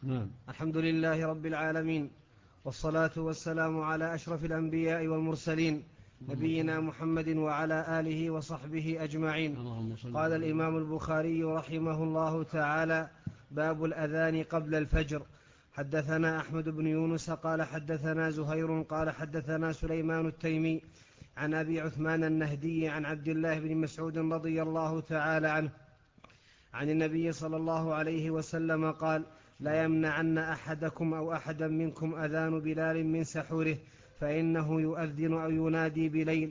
نعم. الحمد لله رب العالمين، والصلاة والسلام على أشرف الأنبياء والمرسلين نبينا محمد وعلى آله وصحبه أجمعين. قال الإمام البخاري رحمه الله تعالى: باب الأذان قبل الفجر. حدثنا أحمد بن يونس قال حدثنا زهير قال حدثنا سليمان التيمي عن أبي عثمان النهدي عن عبد الله بن مسعود رضي الله تعالى عنه عن النبي صلى الله عليه وسلم قال: لا يمنعن أحدكم أو أحدا منكم أذان بلال من سحوره، فإنه يؤذن أو ينادي بليل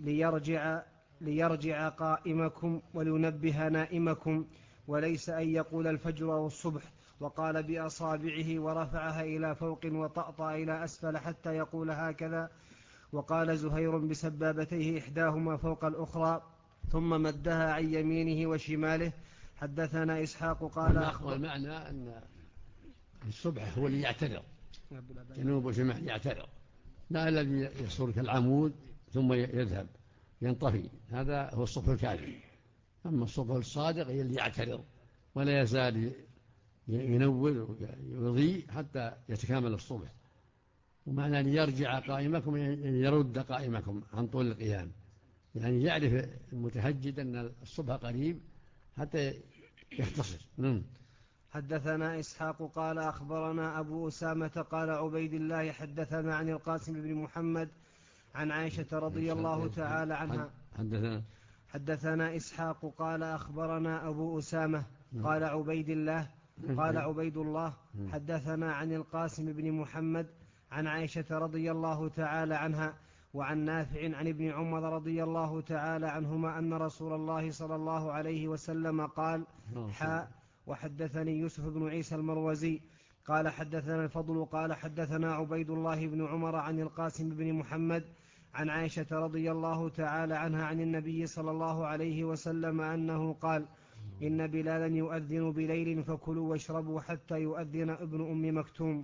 ليرجع قائمكم ولينبه نائمكم، وليس أن يقول الفجر أو الصبح وقال بأصابعه ورفعها إلى فوق وطأطأ إلى أسفل حتى يقول هكذا. وقال زهير بسبابتيه إحداهما فوق الأخرى ثم مدها عن يمينه وشماله. حدثنا إسحاق قال والمعنى أن الصبح هو اللي يعتذر، جنوب وشمال يعتذر، لا الذي يصور كالعمود ثم يذهب ينطفي، هذا هو الصبح الكاذب. أما الصبح الصادق هي اللي يعتذر ولا يزال ينور ويضيء حتى يتكامل الصبح. ومعنى ليرجع قائمكم يرد قائمكم عن طول القيام، يعني يعرف المتهجد أن الصبح قريب حتى يختصر. حدثنا إسحاق قال أخبرنا أبو أسامة قال عبيد الله حدثنا عن القاسم بن محمد عن عائشة رضي الله تعالى عنها. حدثنا إسحاق قال أخبرنا أبو أسامة قال عبيد الله حدثنا عن القاسم بن محمد عن عائشة رضي الله تعالى عنها وعن نافع عن ابن عمر رضي الله تعالى عنهما أن رسول الله صلى الله عليه وسلم قال: وحدثني يوسف بن عيسى المروزي قال حدثنا الفضل قال حدثنا عبيد الله بن عمر عن القاسم بن محمد عن عائشة رضي الله تعالى عنها عن النبي صلى الله عليه وسلم أنه قال: إن بلالا يؤذن بليل فكلوا واشربوا حتى يؤذن ابن أم مكتوم.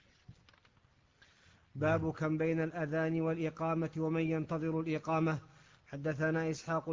باب كم بين الأذان والإقامة ومن ينتظر الإقامة. حدثنا إسحاق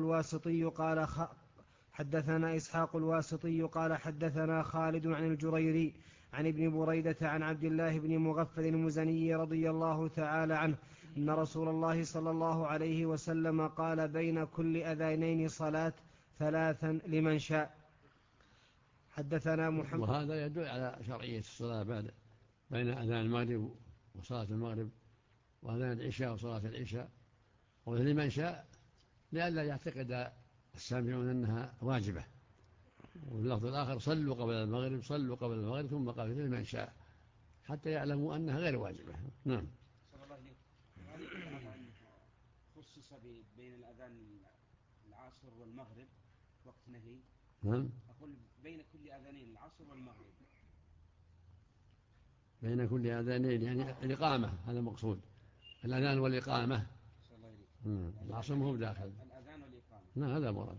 الواسطي قال حدثنا خالد عن الجريري عن ابن بريدة عن عبد الله بن مغفل المزني رضي الله تعالى عنه أن رسول الله صلى الله عليه وسلم قال: بين كل أذانين صلاة 3 لمن شاء. حدثنا محمد. وهذا يدل على شرعية الصلاة بين أذان المغرب وصلاة المغرب وأذان العشاء وصلاة العشاء، ولمن شاء لئلا يعتقد السامعون أنها واجبة. واللفظ الآخر: صلوا قبل المغرب ثم قال لمن شاء، حتى يعلموا أنها غير واجبة. نعم. صلى الله عليه وسلم خصص بين الأذان العصر والمغرب وقت نهي. نعم. أقول بين كل أذانين العصر والمغرب. بين كل أذانين يعني الإقامة، هذا المقصود، الأذان والإقامة. العصر هو داخل الأذان والإقامة. نعم هذا مراد.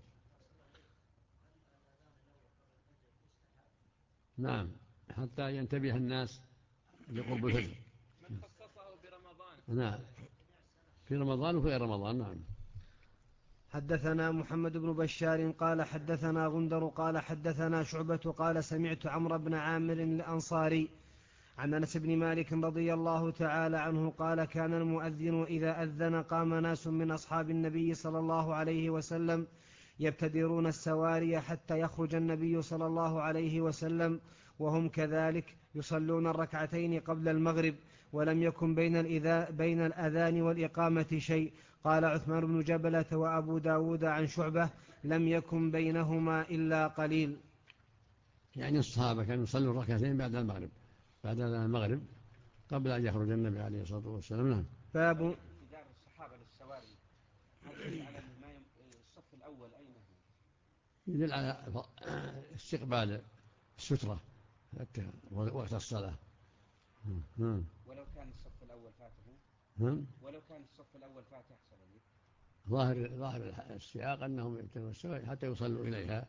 نعم حتى ينتبه الناس لقرب الفجر. من خصصه برمضان. نعم في رمضان وفي رمضان. نعم. حدثنا محمد بن بشار قال حدثنا غندر قال حدثنا شعبة قال سمعت عمرو بن عامر الأنصاري عن أنس بن مالك رضي الله تعالى عنه قال: كان المؤذن إذا أذن قام ناس من أصحاب النبي صلى الله عليه وسلم يبتدرون السواري حتى يخرج النبي صلى الله عليه وسلم وهم كذلك يصلون الركعتين قبل المغرب، ولم يكن بين الأذان والإقامة شيء. قال عثمان بن جبلة وأبو داود عن شعبة: لم يكن بينهما إلا قليل. يعني الصحابة كانوا يصلوا الركعتين بعد المغرب قبل أن يخرج النبي عليه الصلاة والسلام. نعم. باب ابتدار الصحابة للسواري على الصف الأول أين هو؟ يدل على استقبال السترة وقت الصلاة. ولو كان الصف الأول فاته. ولو كان الصف الأول فاته ظاهر السياق أنهم يبتدرون السواري حتى يصلوا إليها.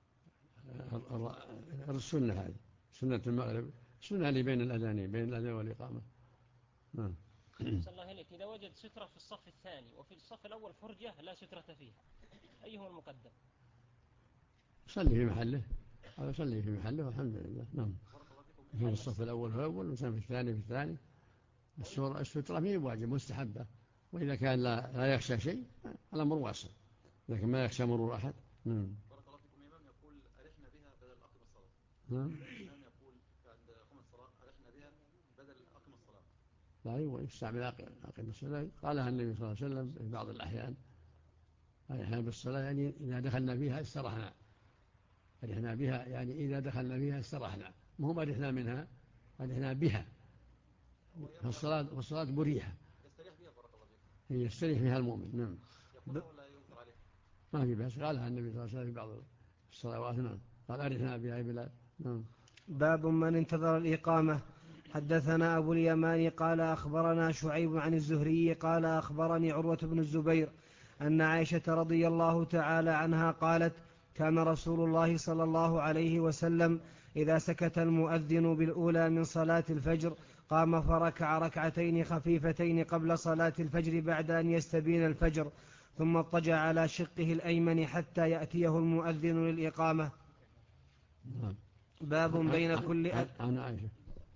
السنة هذه سنة المغرب، سنة اللي بين الأذانين، بين الأذان والإقامة. نعم. صلى الله عليك. إذا وجد سترة في الصف الثاني وفي الصف الأول فرجة لا سترة فيها، أيهما المقدم؟ صلي في محله، هذا صلي في محله والحمد لله. نعم. في الصف الأول في الأول وفي الثاني في الثاني. السترة مين واجب مستحبة، وإذا كان لا يخشى شيء الأمر واسع، لكن ما يخشى مرور أحد. بارك الله فيكم. الإمام يقول أرحنا بها بدل أقم الصلاة. الإمام يقول عند أقم الصلاة أرحنا بها بدل أقم الصلاة. لا، أيوة يستعمل أقم الصلاة، قالها النبي صلى الله عليه وسلم في بعض الأحيان. أرحنا بالصلاة يعني إذا دخلنا فيها استرحنا، أرحنا بها يعني إذا دخلنا فيها استرحنا، مهم أرحنا منها، أرحنا بها. والصلاة مريحة يستريح بها بارك الله فيكم. يستريح فيها المؤمن. نعم. يقول ولا ينكر عليه؟ ما في بس، قالها النبي صلى الله عليه وسلم في بعض الصلوات. نعم، قال أرحنا بها بلال. نعم. باب من انتظر الإقامة. حدثنا أبو اليمان قال أخبرنا شعيب عن الزهري قال أخبرني عروة بن الزبير أن عائشة رضي الله تعالى عنها قالت: كان رسول الله صلى الله عليه وسلم إذا سكت المؤذن بالأولى من صلاة الفجر قام فركع ركعتين خفيفتين قبل صلاة الفجر بعد أن يستبين الفجر، ثم اضطجع على شقه الأيمن حتى يأتيه المؤذن للإقامة. نعم. باب بين كل عن عائشة.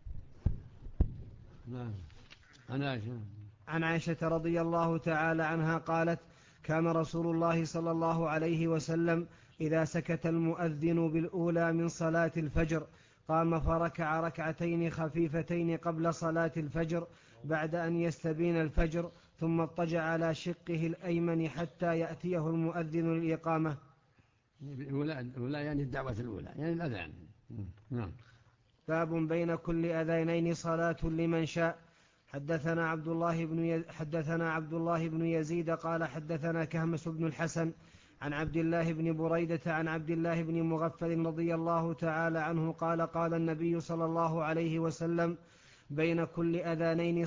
نعم. عن عائشة رضي الله تعالى عنها قالت: كان رسول الله صلى الله عليه وسلم إذا سكت المؤذن بالأولى من صلاة الفجر قام فركع ركعتين خفيفتين قبل صلاة الفجر بعد أن يستبين الفجر، ثم اضطجع على شقه الأيمن حتى يأتيه المؤذن للإقامة. الأولى يعني الدعوة الأولى يعني الأذان. نعم. باب بين كل أذانين صلاة لمن شاء. حدثنا عبد الله بن يزيد قال حدثنا كهمس بن الحسن عن عبد الله بن بريدة عن عبد الله بن مغفل رضي الله تعالى عنه قال: قال النبي صلى الله عليه وسلم: بين كل أذانين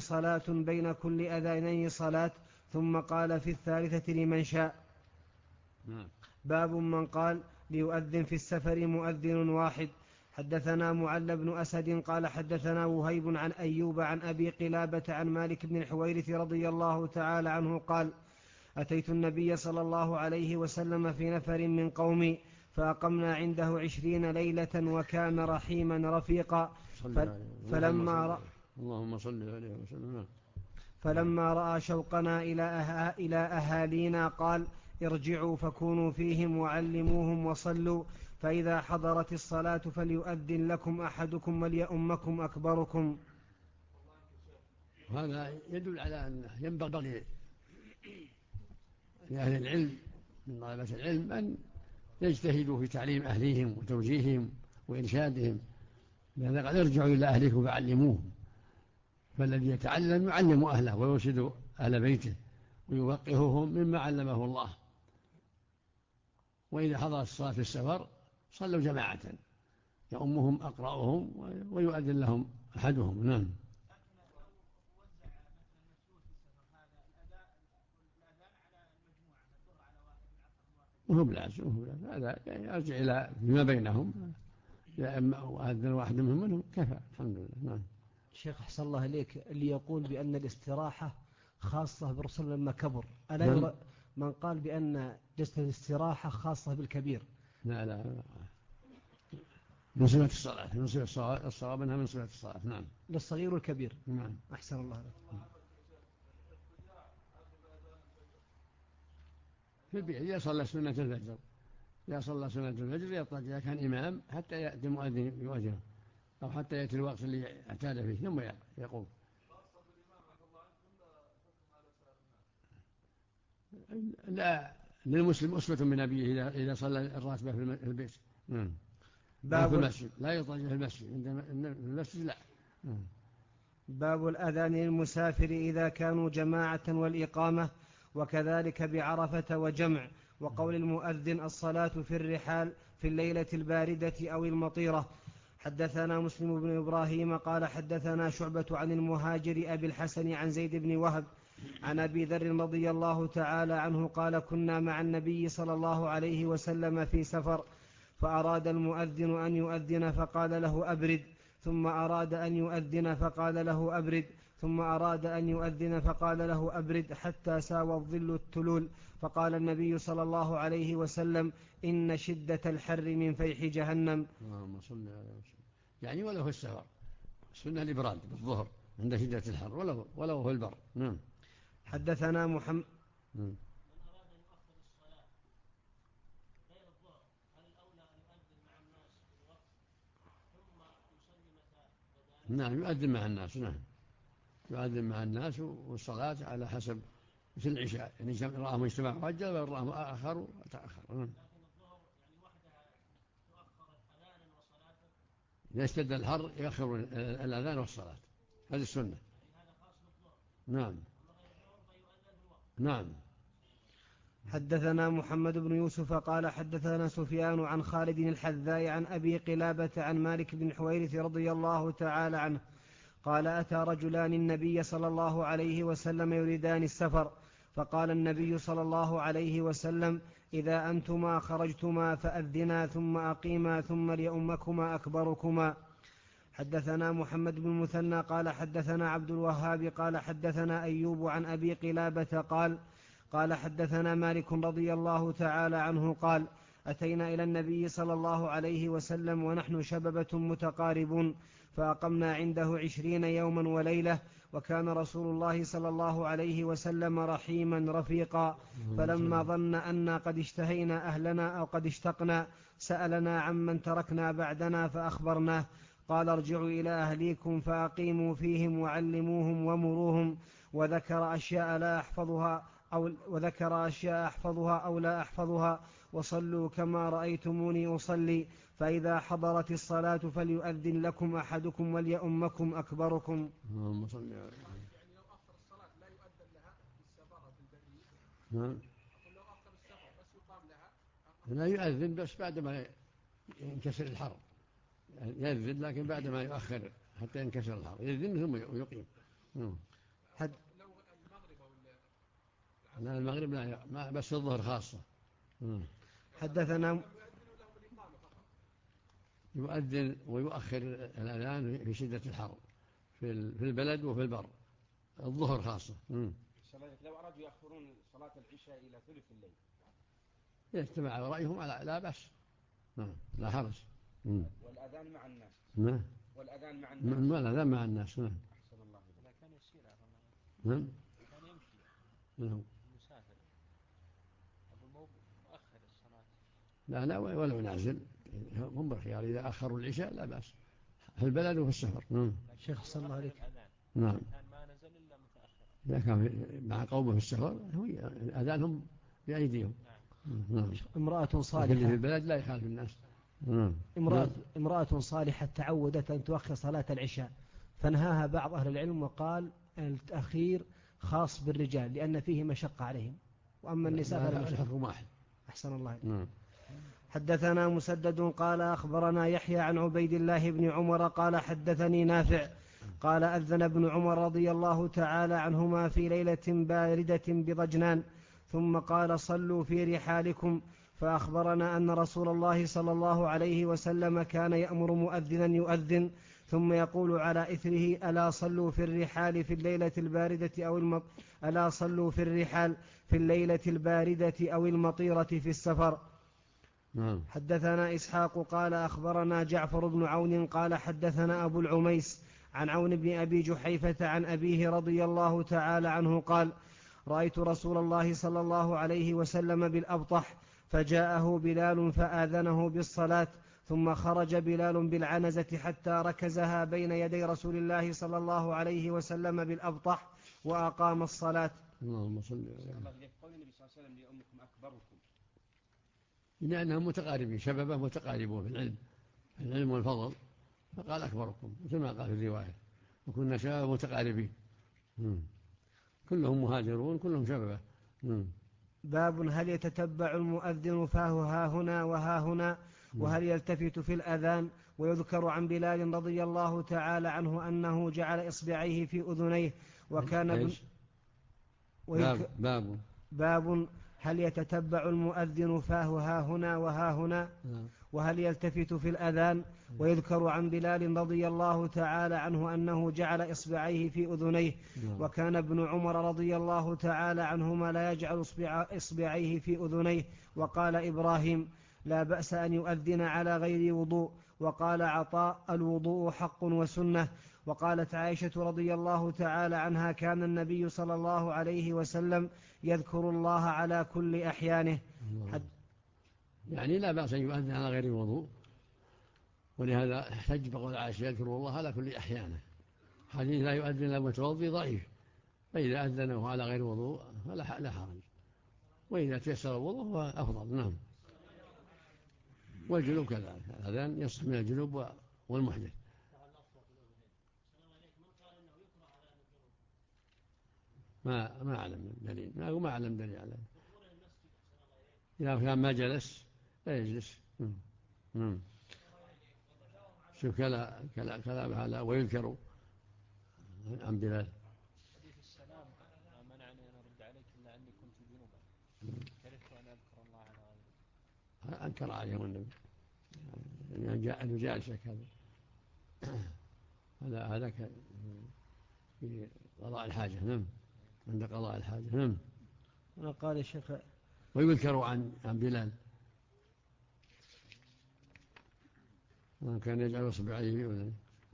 صلاة، ثم قال في الثالثة لمن شاء. باب من قال: ليؤذن في السفر مؤذن واحد. حدثنا معل بن أسد قال حدثنا وهيب عن أيوب عن أبي قلابة عن مالك بن الحويرث رضي الله تعالى عنه قال: أتيت النبي صلى الله عليه وسلم في نفر من قومي فأقمنا عنده 20 ليلة وكان رحيما رفيقا. فلما رأى شوقنا إلى أهالينا قال: ارجعوا فكونوا فيهم وعلموهم وصلوا، فإذا حضرت الصلاة فليؤذن لكم أحدكم وليؤمكم أكبركم. هذا يدل على أنه ينبغي لأهل العلم من طلبة العلم أن يجتهدوا في تعليم أهليهم وتوجيههم وإرشادهم، لأن قد ارجعوا إلى أهلكم فعلموهم. فالذي يتعلم يعلم أهله ويرشد أهل بيته ويوقههم مما علمه الله. وإذا حضرت الصلاة في السفر صلوا جماعة يؤمهم أقرأهم ويؤذن لهم أحدهم. نعم. وهو بلازم هذا يرجع إلى فيما بينهم، يا إما وأذن واحد منهم كفى الحمد لله. نعم. شيخ أحسن الله إليك، اللي يقول بأن الاستراحة خاصة بالرسول لما كبر، ألا يرى من قال بأن جلسة الاستراحة خاصة بالكبير؟ لا من صفة الصلاة، من صفة الصواب أنها من صفة الصلاة. نعم. للصغير والكبير. نعم. أحسن الله عليك. في البيت إذا صلى سنة الفجر يضطجع كان إمام حتى يأتي المؤذن يؤذنه، أو حتى يأتي الوقت اللي اعتاد فيه ثم يقوم. لا، للمسلم أسوة من أبيه إذا صلى الراتبة في البيت. باب في المسجد لا يضطجع في المسجد، في المسجد لا. باب الأذان للمسافر إذا كانوا جماعة والإقامة، وكذلك بعرفة وجمع، وقول المؤذن الصلاة في الرحال في الليلة الباردة أو المطيرة. حدثنا مسلم بن إبراهيم قال حدثنا شعبة عن المهاجر أبي الحسن عن زيد بن وهب عن أبي ذر رضي الله تعالى عنه قال: كنا مع النبي صلى الله عليه وسلم في سفر، فأراد المؤذن أن يؤذن فقال له أبرد، ثم أراد أن يؤذن فقال له أبرد، ثم أراد أن يؤذن فقال له أبرد، حتى ساوى الظل التلول. فقال النبي صلى الله عليه وسلم: إن شدة الحر من فيح جهنم. اللهم صل على وسلم. يعني ولا في السفر السنة الإبراد بالظهر عند شدة الحر ولو هو البر. نعم. حدثنا محمد من أراد أن يؤخر الصلاة غير الظهر هل الأولى أن يؤذن مع الناس في الوقت ثم يصلي متى؟ نعم يؤذن مع الناس. نعم يؤذن مع الناس والصلاة على حسب مثل العشاء يعني رآهم اجتماع عجل ورآهم آخر تأخر. لكن الظهر يعني وحدها تؤخر أذانا وصلاة. إذا اشتد الحر يؤخر الأذان والصلاة هذه السنة. يعني هذا خاص بالظهر. نعم. أما غير الظهر فيؤذن في الوقت. نعم. حدثنا محمد بن يوسف قال حدثنا سفيان عن خالد الحذاء عن أبي قلابة عن مالك بن حويرث رضي الله تعالى عنه قال أتى رجلان النبي صلى الله عليه وسلم يريدان السفر فقال النبي صلى الله عليه وسلم إذا أنتما خرجتما فأذنا ثم أقيما ثم ليؤمكما أكبركما. حدثنا محمد بن مثنى قال حدثنا عبد الوهاب قال حدثنا أيوب عن أبي قلابة قال حدثنا مالك رضي الله تعالى عنه قال أتينا إلى النبي صلى الله عليه وسلم ونحن شببة متقاربون فأقمنا عنده 20 يوما وليلة وكان رسول الله صلى الله عليه وسلم رحيما رفيقا فلما ظن أنا قد اشتهينا أهلنا أو قد اشتقنا سألنا عمن تركنا بعدنا فأخبرناه قال ارجعوا إلى أهليكم فأقيموا فيهم وعلموهم ومروهم وذكر أشياء أحفظها أو لا أحفظها وصلوا كما رأيتموني أصلي فإذا حضرت الصلاة فليؤذن لكم أحدكم وليؤمكم أكبركم. اللهم صل على يعني لو أخر الصلاة لا يؤذن لها في السفر أو في البرية. نعم. أقول لو أخر السفر بس يقام لها. لا يؤذن بس بعد ما ينكسر الحر يؤذن لكن بعد ما يؤخر حتى ينكسر الحر يؤذن ثم يقيم. لو المغرب أو لا المغرب لا ما بس الظهر خاصة. حدثنا يؤذن ويؤخر الأذان في شدة الحر في البلد وفي البر الظهر خاصة. لو أرادوا يأخرون صلاة العشاء إلى ثلث الليل يجتمع رأيهم على لا بأس. لا حرج. والأذان مع الناس. نعم. والأذان مع الناس. ما الأذان مع الناس. نعم. أحسن الله إليك. كان يسير نعم. كان يمشي. نعم. مسافر. أبو مؤخر الصلاة. لا ولو نازل هم بالخيار إذا أخروا العشاء لا بأس في البلد وفي السفر. شيخ صلى الله عليك. نعم. كان ما نزل إلا متأخر. إذا كان مع قومه في السفر أذانهم بأيديهم. نعم. امرأة صالحة في البلد لا يخالف الناس. امرأة صالحة تعودت أن تؤخر صلاة العشاء فنهاها بعض أهل العلم وقال التأخير خاص بالرجال لأن فيه مشقة عليهم وأما النساء فالحكم واحد. أحسن الله. حدثنا مسدد قال أخبرنا يحيى عن عبيد الله بن عمر قال حدثني نافع قال أذن ابن عمر رضي الله تعالى عنهما في ليلة باردة بضجنان ثم قال صلوا في رحالكم فأخبرنا أن رسول الله صلى الله عليه وسلم كان يأمر مؤذنا يؤذن ثم يقول على إثره ألا صلوا في الرحال في الليلة الباردة ألا صلوا في الرحال في الليلة الباردة أو المطيرة في السفر. حدثنا إسحاق قال أخبرنا جعفر بن عون قال حدثنا أبو العميس عن عون بن أبي جحيفة عن أبيه رضي الله تعالى عنه قال رأيت رسول الله صلى الله عليه وسلم بالأبطح فجاءه بلال فآذنه بالصلاة ثم خرج بلال بالعنزة حتى ركزها بين يدي رسول الله صلى الله عليه وسلم بالأبطح وأقام الصلاة. اللهم صل على الله إليك. قول النبي صلى الله عليه وسلم لأمكم أكبركم لأنهم متقاربين شبابا متقاربون في العلم والفضل فقال أكبركم مثل ما قال في الرواية وكنا شباب متقاربين كلهم مهاجرون كلهم شبابا. باب هل يتتبع المؤذن فاه ها هنا وها هنا وهل يلتفت في الأذان ويذكر عن بلال رضي الله تعالى عنه أنه جعل إصبعيه في أذنيه وكان باب هل يتتبع المؤذن فاه ها هنا وها هنا وهل يلتفت في الأذان ويذكر عن بلال رضي الله تعالى عنه أنه جعل إصبعيه في أذنيه وكان ابن عمر رضي الله تعالى عنهما لا يجعل إصبعيه في أذنيه. وقال إبراهيم لا بأس أن يؤذن على غير وضوء وقال عطاء: الوضوء حق وسنة. وقالت عائشة رضي الله تعالى عنها: كان النبي صلى الله عليه وسلم يذكر الله على كل أحيانه. يعني لا بأس أن يؤذن على غير الوضوء، ولهذا احتج بقول عائشة: يذكر الله على كل أحيانه. حديث لا يؤذن إلا متوضي ضعيف، فإذا أذنه على غير وضوء فلا حرج، وإذا تيسر الوضوء هو أفضل. نعم. والجنوب كذلك، الأذان يصح من الجنوب والمحدث. ما أعلم دليل، ما أعلم دليل على إذا كان ما جلس لا يجلس. شوف كلام هذا. ويذكر عن بلال: حديث السلام ما منعني أن أرد عليك إلا أني كنت جنوبا، كرهت أن أذكر الله على غيره. أنكر عليهم النبي أنه جالسك هذا في قضاء الحاجة. نعم، عند قضاء الحاجة. نعم. قال الشيخ: ويذكر عن بلال كان يجعل إصبعيه في أذنيه.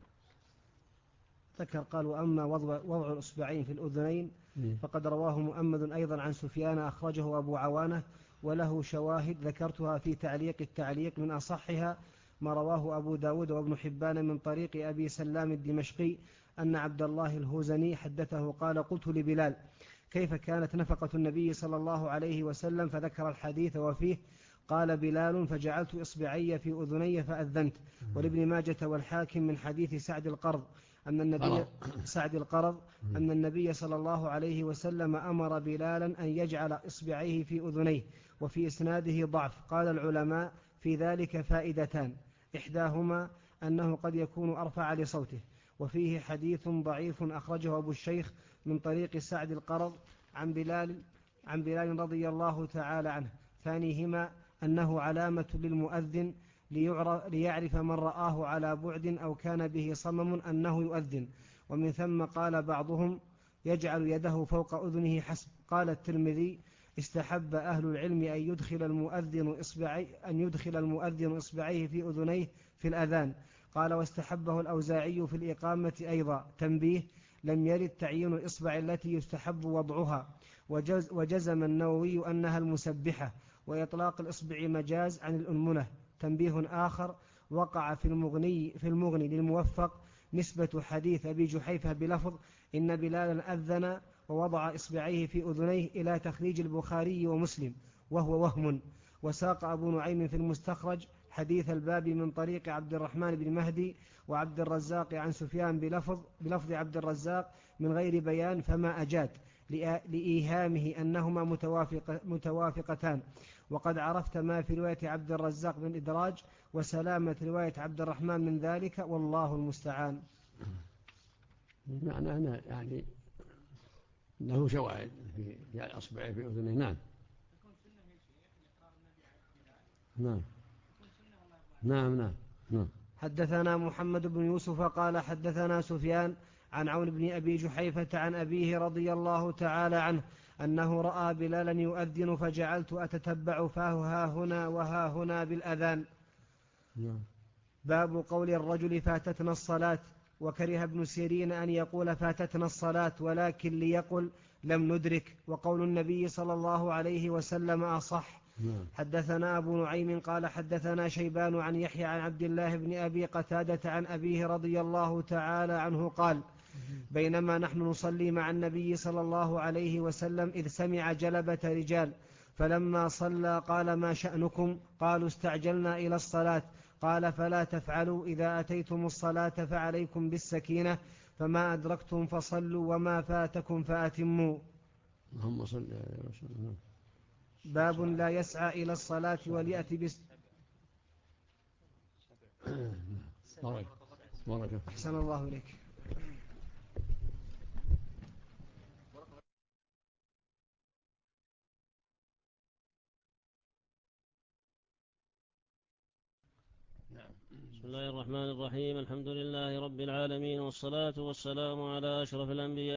ذكر قال: وأما وضع الإصبعين في الأذنين فقد رواه مؤمد أيضا عن سفيان، أخرجه أبو عوانة وله شواهد ذكرتها في التعليق من أصحها ما رواه أبو داود وابن حبان من طريق أبي سلام الدمشقي أن عبد الله الهوزني حدثه قال: قلت لبلال: كيف كانت نفقة النبي صلى الله عليه وسلم؟ فذكر الحديث وفيه قال بلال: فجعلت إصبعي في أذني فأذنت. ولابن ماجة والحاكم من حديث سعد القرض أن النبي صلى الله عليه وسلم أمر بلالا أن يجعل إصبعيه في أذنيه، وفي إسناده ضعف. قال العلماء: في ذلك فائدتان: إحداهما أنه قد يكون أرفع لصوته، وفيه حديث ضعيف أخرجه أبو الشيخ من طريق سعد القرض عن بلال رضي الله تعالى عنه. ثانيهما أنه علامة للمؤذن ليعرف من رآه على بعد أو كان به صمم أنه يؤذن. ومن ثم قال بعضهم: يجعل يده فوق أذنه حسب. قال الترمذي: استحب أهل العلم أن يدخل المؤذن إصبعيه في أذنيه في الأذان. قال: واستحبه الأوزاعي في الإقامة أيضا. تنبيه: لم يرد تعيين الإصبع التي يستحب وضعها، وجزم النووي أنها المسبحة، وإطلاق الإصبع مجاز عن الأنمنة. تنبيه آخر: وقع في المغني للموفق نسبة حديث أبي جحيفة بلفظ إن بلالا أذن ووضع إصبعيه في أذنيه إلى تخريج البخاري ومسلم، وهو وهم. وساق أبو نعيم في المستخرج حديث الباب من طريق عبد الرحمن بن مهدي وعبد الرزاق عن سفيان بلفظ عبد الرزاق من غير بيان، فما أجاد لإيهامه أنهما متوافقتان. وقد عرفت ما في رواية عبد الرزاق من إدراج، وسلامة رواية عبد الرحمن من ذلك، والله المستعان. معناه يعني له شواهد في أصبعه في أذنه. نعم. نعم. حدثنا محمد بن يوسف قال: حدثنا سفيان عن عون بن أبي جحيفة عن أبيه رضي الله تعالى عنه أنه رأى بلالا يؤذن فجعلت أتتبع فاه ها هنا وها هنا بالأذان. باب قول الرجل: فاتتنا الصلاة. وكره ابن سيرين أن يقول فاتتنا الصلاة، ولكن ليقل لم ندرك، وقول النبي صلى الله عليه وسلم أصح. حدثنا أبو نعيم قال: حدثنا شيبان عن يحيى عن عبد الله بن أبي قتادة عن أبيه رضي الله تعالى عنه قال: بينما نحن نصلي مع النبي صلى الله عليه وسلم إذ سمع جلبة رجال، فلما صلى قال: ما شأنكم؟ قالوا: استعجلنا إلى الصلاة. قال: فلا تفعلوا، إذا أتيتم الصلاة فعليكم بالسكينة، فما أدركتم فصلوا وما فاتكم فأتموا. اللهم صل عليه وسلم. باب لا يسعى إلى الصلاة وليأتي بارك. أحسن الله إليك. بسم الله الرحمن الرحيم. الحمد لله رب العالمين، والصلاة والسلام على أشرف الأنبياء